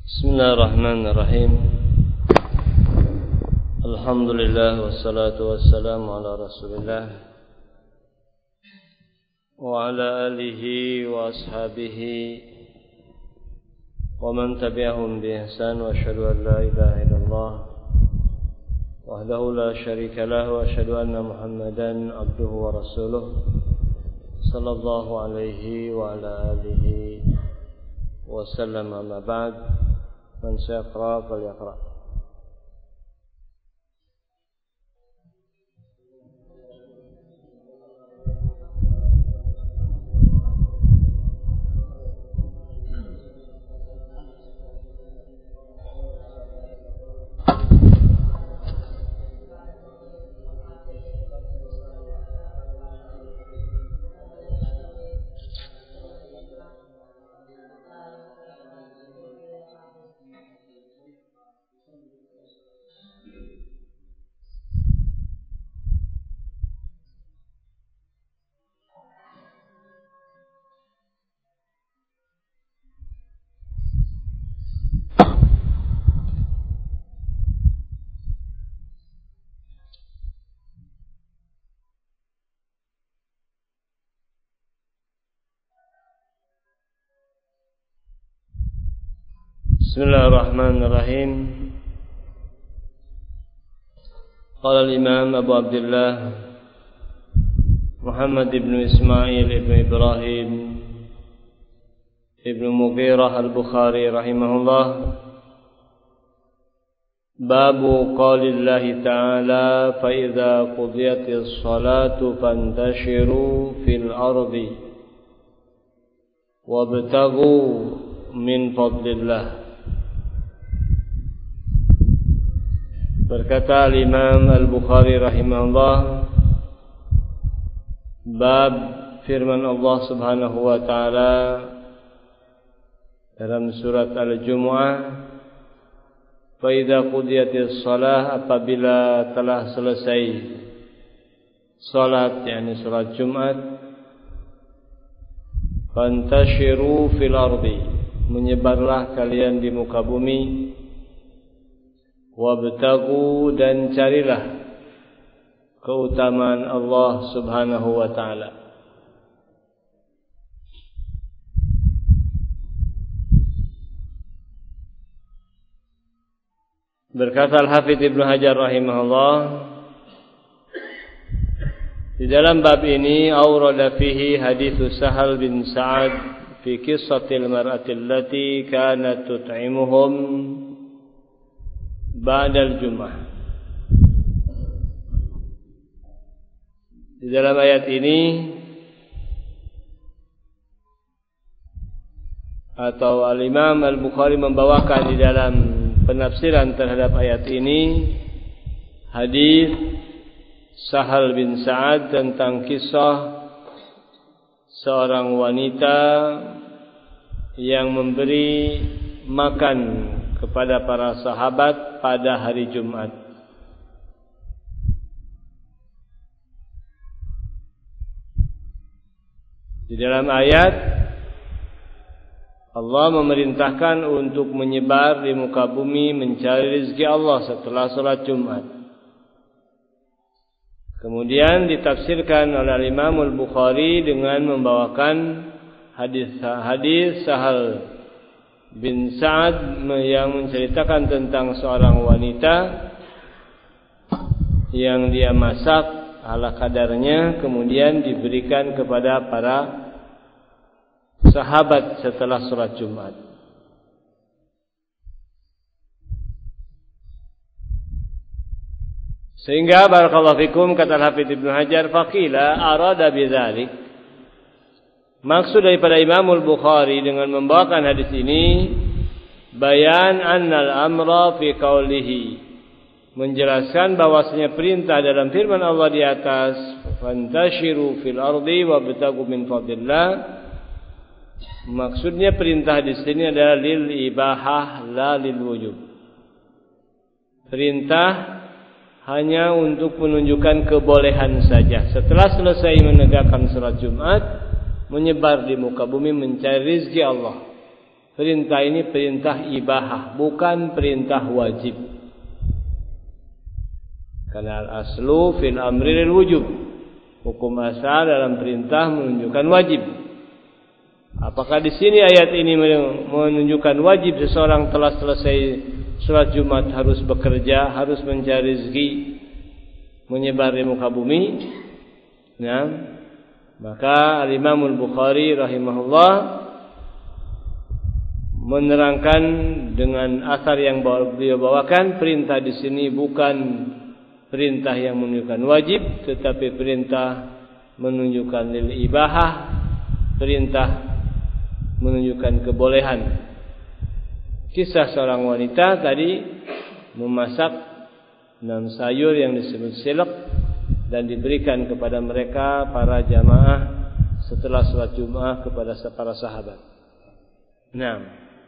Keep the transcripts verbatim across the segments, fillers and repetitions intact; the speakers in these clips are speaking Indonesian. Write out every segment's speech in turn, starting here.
Bismillahirrahmanirrahim. Alhamdulillah wassalatu wassalamu ala Rasulillah wa ala alihi wa ashabihi wa man tabi'ahum bi ihsan wa asyhadu an la ilaha illallah wahdahu la syarika lahu wa asyhadu anna Muhammadan abduhu wa rasuluh sallallahu alaihi wa ala alihi wa sallam. Amma ba'd. Man syaqra falyaqra. Bismillahirrahmanirrahim. Qala al-Imam Abu Abdullah Muhammad ibn Ismail ibn Ibrahim ibn Mughirah al-Bukhari rahimahullah, Babu qaulillahi ta'ala fa idza qudiyatis salatu fantashiru fil ardi wabtaghu min fadlillah. Berkata Imam Al-Bukhari rahimahullah, bab firman Allah Subhanahu wa taala dalam surat Al-Jumu'ah, fa idza qudiyatis shalah, apabila telah selesai salat, yakni salat Jumat, fantashiru fil ardi, menyebarlah kalian di muka bumi, wabtagu, dan carilah keutamaan Allah Subhanahu wa taala. Berkata Al-Hafidz Ibnu Hajar rahimahullah, di dalam bab ini aurada fihi hadits Sahal bin Sa'ad fi qissatil mar'ati allati kanat tut'imuhum ba'dal Jum'ah. Di dalam ayat ini, atau Al-Imam Al-Bukhari membawakan di dalam penafsiran terhadap ayat ini hadis Sahal bin Sa'ad tentang kisah seorang wanita yang memberi makan kepada para sahabat pada hari Jumat. Di dalam ayat Allah memerintahkan untuk menyebar di muka bumi mencari rezeki Allah setelah salat Jumat. Kemudian ditafsirkan oleh Imam Al-Bukhari dengan membawakan hadis-hadis Sahal bin Sa'ad yang menceritakan tentang seorang wanita yang dia masak ala kadarnya, kemudian diberikan kepada para sahabat setelah salat Jumat. Sehingga barakallahu fikum, kata Al-Hafidz Ibnu Hajar, faqila arada bidzalik, maksud daripada Imam Al-Bukhari dengan membawakan hadis ini, bayan annal amra fi qaulihi, menjelaskan bahwasanya perintah dalam firman Allah di atas, fantashiru fil ardi wabtagu min fadlillah, maksudnya perintah di sini adalah lil ibahah la lil wujub. Perintah hanya untuk menunjukkan kebolehan saja. Setelah selesai menegakkan salat Jumat, menyebar di muka bumi mencari rezeki Allah. Perintah ini perintah ibahah, bukan perintah wajib. Karena al-aslu fil amri lil wujub. Hukum asal dalam perintah menunjukkan wajib. Apakah di sini ayat ini menunjukkan wajib seseorang telah selesai sholat Jumat harus bekerja, harus mencari rezeki, menyebar di muka bumi? Nah, maka Al-Imam Al-Bukhari rahimahullah menerangkan dengan asar yang beliau bawakan, perintah di sini bukan perintah yang menunjukkan wajib, tetapi perintah menunjukkan lil ibahah, perintah menunjukkan kebolehan. Kisah seorang wanita tadi memasak enam sayur yang disebut silak dan diberikan kepada mereka para jamaah setelah salat Jumat kepada para sahabat. Nah,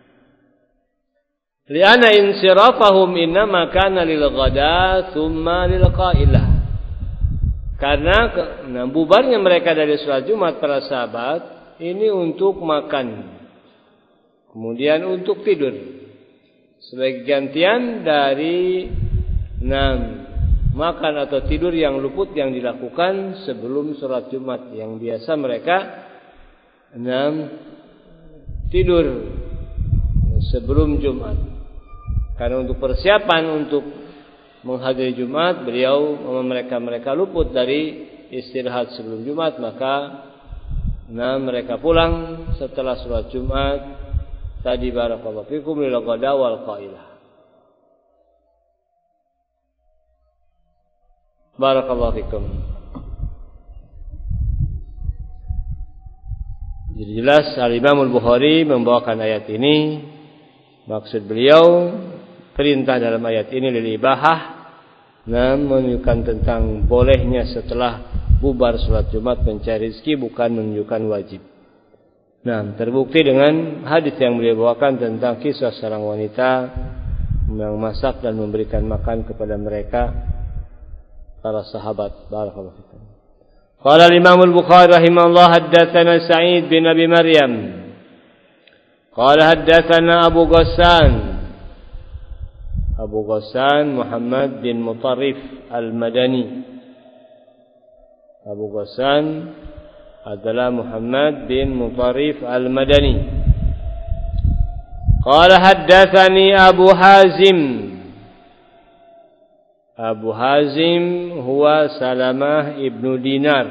li'anna insirafahum innama kana lil ghada thumma lil qailah. Karena nah, bubarnya mereka dari salat Jumat para sahabat ini untuk makan, kemudian untuk tidur, sebagai gantian dari enam makan atau tidur yang luput yang dilakukan sebelum sholat Jumat, yang biasa mereka enam tidur sebelum Jumat. Karena untuk persiapan untuk menghadiri Jumat, beliau mereka mereka luput dari istirahat sebelum Jumat, maka nah mereka pulang setelah sholat Jumat tadi. Barakallahu fikum lil ghada wal qailah. Barakallahu fikum. Jadi jelas Al-Imam Al-Bukhari membawakan ayat ini, maksud beliau perintah dalam ayat ini lil ibahah, nah menunjukkan tentang bolehnya setelah bubar sholat Jumat mencari rezeki, bukan menunjukkan wajib. Nah, terbukti dengan hadis yang beliau bawakan tentang kisah seorang wanita yang masak dan memberikan makan kepada mereka para sahabat. Barakallahu fikum. Qala al-Imam Al-Bukhari rahimahullah, haddatsana Sa'id bin Abi Maryam. Qala haddatsana Abu Ghassan. Abu Ghassan Muhammad bin Mutarrif Al-Madani. Abu Ghassan adalah Muhammad bin Mutarrif Al-Madani. Qala haddatsani Abu Hazim. Abu Hazim huwa Salamah ibnu Dinar.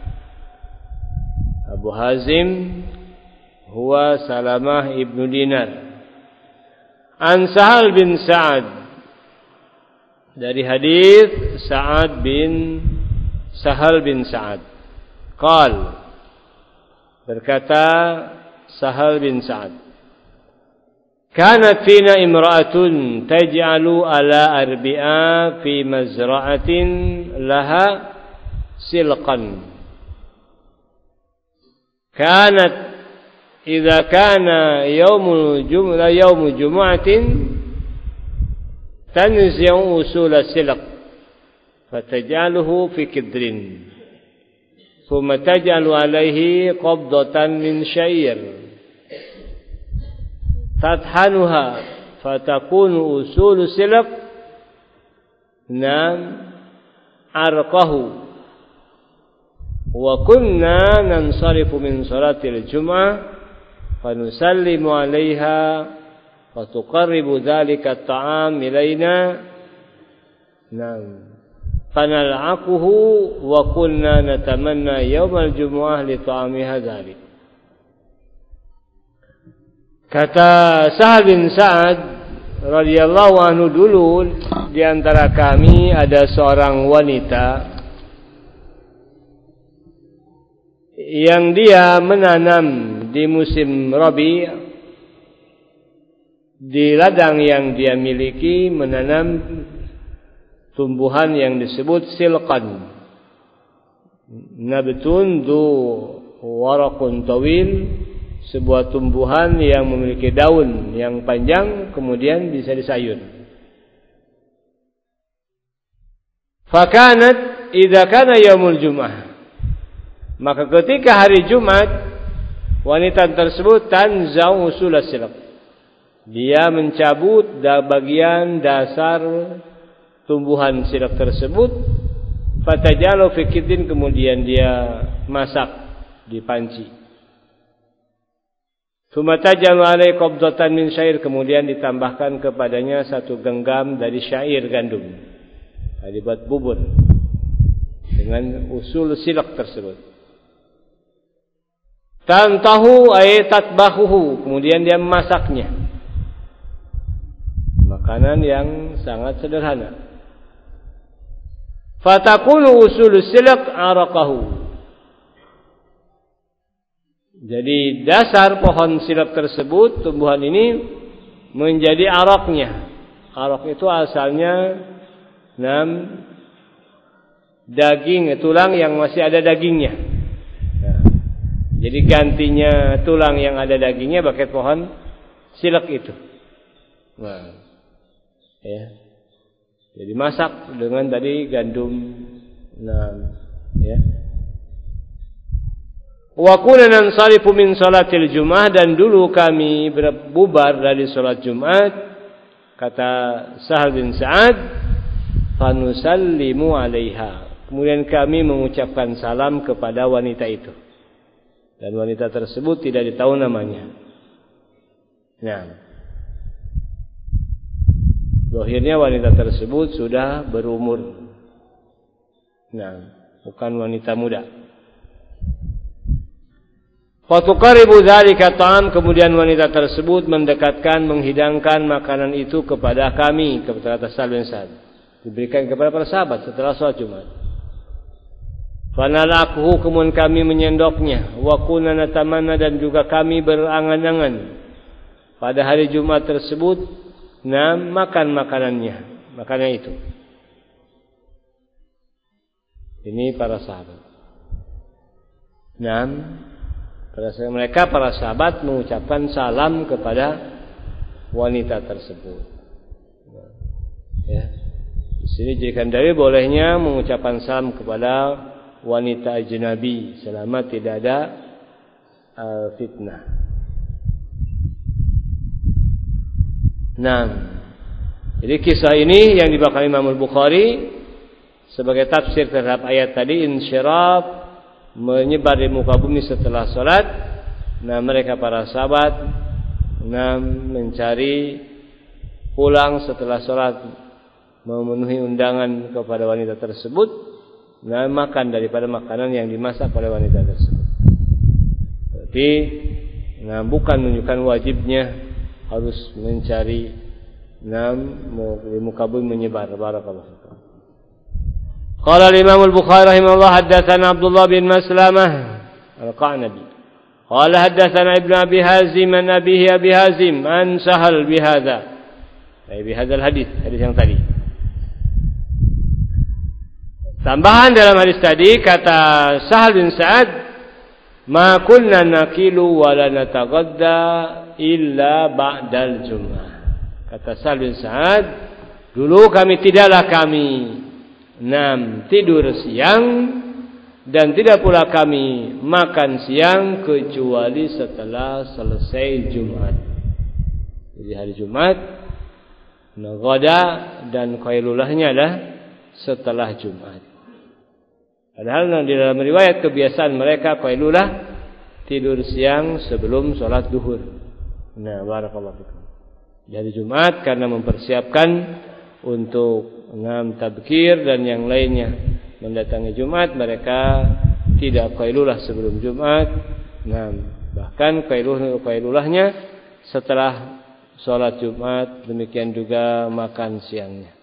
Abu Hazim huwa Salamah ibnu Dinar. An Sahal bin Sa'ad, dari hadis Sa'ad bin Sahal bin Sa'ad. Qal, berkata Sahal bin Sa'ad, kanat fina imra'atun taj'alu ala arbi'a fi mazra'atin laha silqan. Kanat idza kana yaumul jum'ah yaumul jumu'atin tanzi'u usul silq فتجعله في كدر ثم تجعل عليه قبضة من شعير تطحنها فتكون أصول سلق نام عرقه. وكنا ننصرف من صلاة الجمعة فنسلم عليها فتقرب ذلك الطعام إلينا نعم fanal'aquhu wa kunna natamanna yaumal jumu'ah li ta'amiha dzalik. Kata Sahal bin Sa'ad radhiyallahu anhu, dulu di antara kami ada seorang wanita yang dia menanam di musim Rabi, di ladang yang dia miliki menanam tumbuhan yang disebut silqan. Nabtun du waraqun tawil, sebuah tumbuhan yang memiliki daun yang panjang kemudian bisa disayur. Fakanat idza kana yaumul jum'ah, maka ketika hari Jumat wanita tersebut tanzau usul silq, Dia mencabut bagian dasar tumbuhan silak tersebut. Fatajalu fi kitin, kemudian dia masak di panci. Tsumma tajalu alaihi qabdatan min syair, kemudian ditambahkan kepadanya satu genggam dari syair gandum. Dibuat bubur dengan usul silak tersebut. Tantahu ay tatbahuhu, kemudian dia memasaknya. Makanan yang sangat sederhana. Fatakunu usul silak araqahu. Jadi dasar pohon silak tersebut, tumbuhan ini menjadi araknya. Arak itu asalnya enam daging, tulang yang masih ada dagingnya. Nah, jadi gantinya tulang yang ada dagingnya pakai pohon silak itu. Nah, ya. Jadi masak dengan tadi gandum. Nah, ya. Wa kunna nansarifu min salatil Jumat, dan dulu kami berbubar dari salat Jumat, kata Sahal bin Sa'ad, fanusallimu 'alaiha. Kemudian kami mengucapkan salam kepada wanita itu. Dan wanita tersebut tidak ditahu namanya. Nah, akhirnya wanita tersebut sudah berumur. Nah, bukan wanita muda. Fatuqaribu dzalika ta'am, kemudian wanita tersebut mendekatkan, menghidangkan makanan itu kepada kami, kepada Sahal bin Sa'ad. Diberikan kepada para sahabat setelah salat Jumat. Fanalakuhu, kemudian kami menyendoknya. Wa kunna natamanna, dan juga kami berangan-angan pada hari Jumat tersebut, nah, makan makanannya, makanan itu. Ini para sahabat. Nah, mereka para sahabat mengucapkan salam kepada wanita tersebut. Ya. Di sini jadikan dalil bolehnya mengucapkan salam kepada wanita ajnabi selama tidak ada uh, fitnah. Nah, jadi kisah ini yang dibawakan Imam Al-Bukhari sebagai tafsir terhadap ayat tadi, insyirab, menyebar di muka bumi setelah salat. Nah, mereka para sahabat nah, mencari pulang setelah salat, memenuhi undangan kepada wanita tersebut, nah, makan daripada makanan yang dimasak oleh wanita tersebut. Jadi, nah, bukan menunjukkan wajibnya harus mencari nah, di muka bumi menyebar. Barakallahu fikum. Qala al-Imam al-Bukhari rahimahullah, haddatsana Abdullah bin Maslamah al-Qanabi. Qala haddatsana Ibnu Abi Hazim an abihi Abi Hazim an Sahal bihadza. Ay bihadzal hadis, hadis yang tadi. Tambahan dalam hadis tadi, kata Sahal bin Sa'ad, ma kunna nakilu wa la nataghadda illa ba'dal Jum'ah. Kata Sahal bin Sa'ad, dulu kami tidaklah kami enam tidur siang, dan tidak pula kami makan siang kecuali setelah selesai Jumat. Jadi hari Jumat, nagada dan qailulahnya adalah setelah Jumat. Padahal di dalam riwayat kebiasaan mereka qailulah tidur siang sebelum sholat duhur. Nah, barakallahu fikum. Jadi Jumat karena mempersiapkan untuk enam tabkir dan yang lainnya mendatangi Jumat, mereka tidak qailulah sebelum Jumat. Nah, bahkan qailulah qailulahnya setelah sholat Jumat, demikian juga makan siangnya.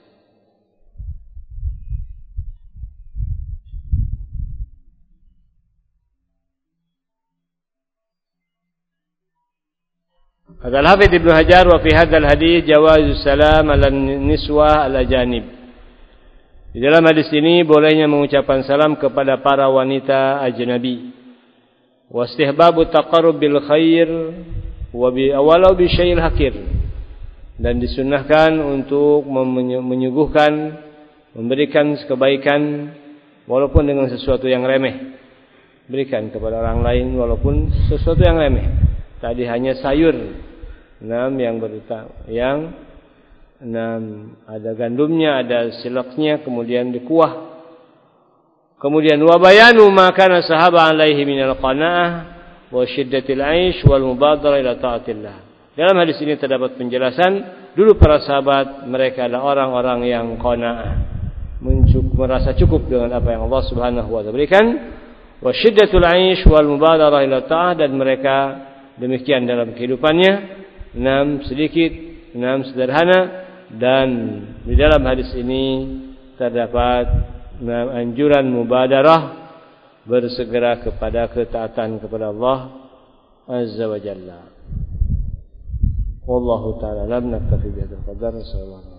Kata Al-Hafidz Ibnu Hajar, wa fi hadzal hadits jawazus salam ala niswah al-ajanib. Di dalam hadis ini bolehnya mengucapkan salam kepada para wanita ajnabi. Wa istihbabu taqarrub bil khair wa bi awalau bi syai'il hakir. Dan disunnahkan untuk menyuguhkan, memberikan kebaikan walaupun dengan sesuatu yang remeh. Berikan kepada orang lain walaupun sesuatu yang remeh. Tadi hanya sayur, enam yang berutama, yang enam ada gandumnya, ada siloknya, kemudian dikuah. Kemudian wa bayanu ma kana sahaba alaihi minal qanaah wa syiddatil 'aish wal mubadarah ila taatillah. Dalam hadis ini terdapat penjelasan dulu para sahabat mereka adalah orang-orang yang qanaah, merasa cukup dengan apa yang Allah Subhanahu wa taala berikan. Wa syiddatul 'aish wal mubadarah ila ta'ah, dan mereka demikian dalam kehidupannya. Enam sedikit, enam sederhana, dan di dalam hadis ini terdapat enam anjuran mubadarah, bersegera kepada ketaatan kepada Allah Azza wa Jalla. Wallahu ta'ala lam naktafi bihadzal qadar. Sallallahu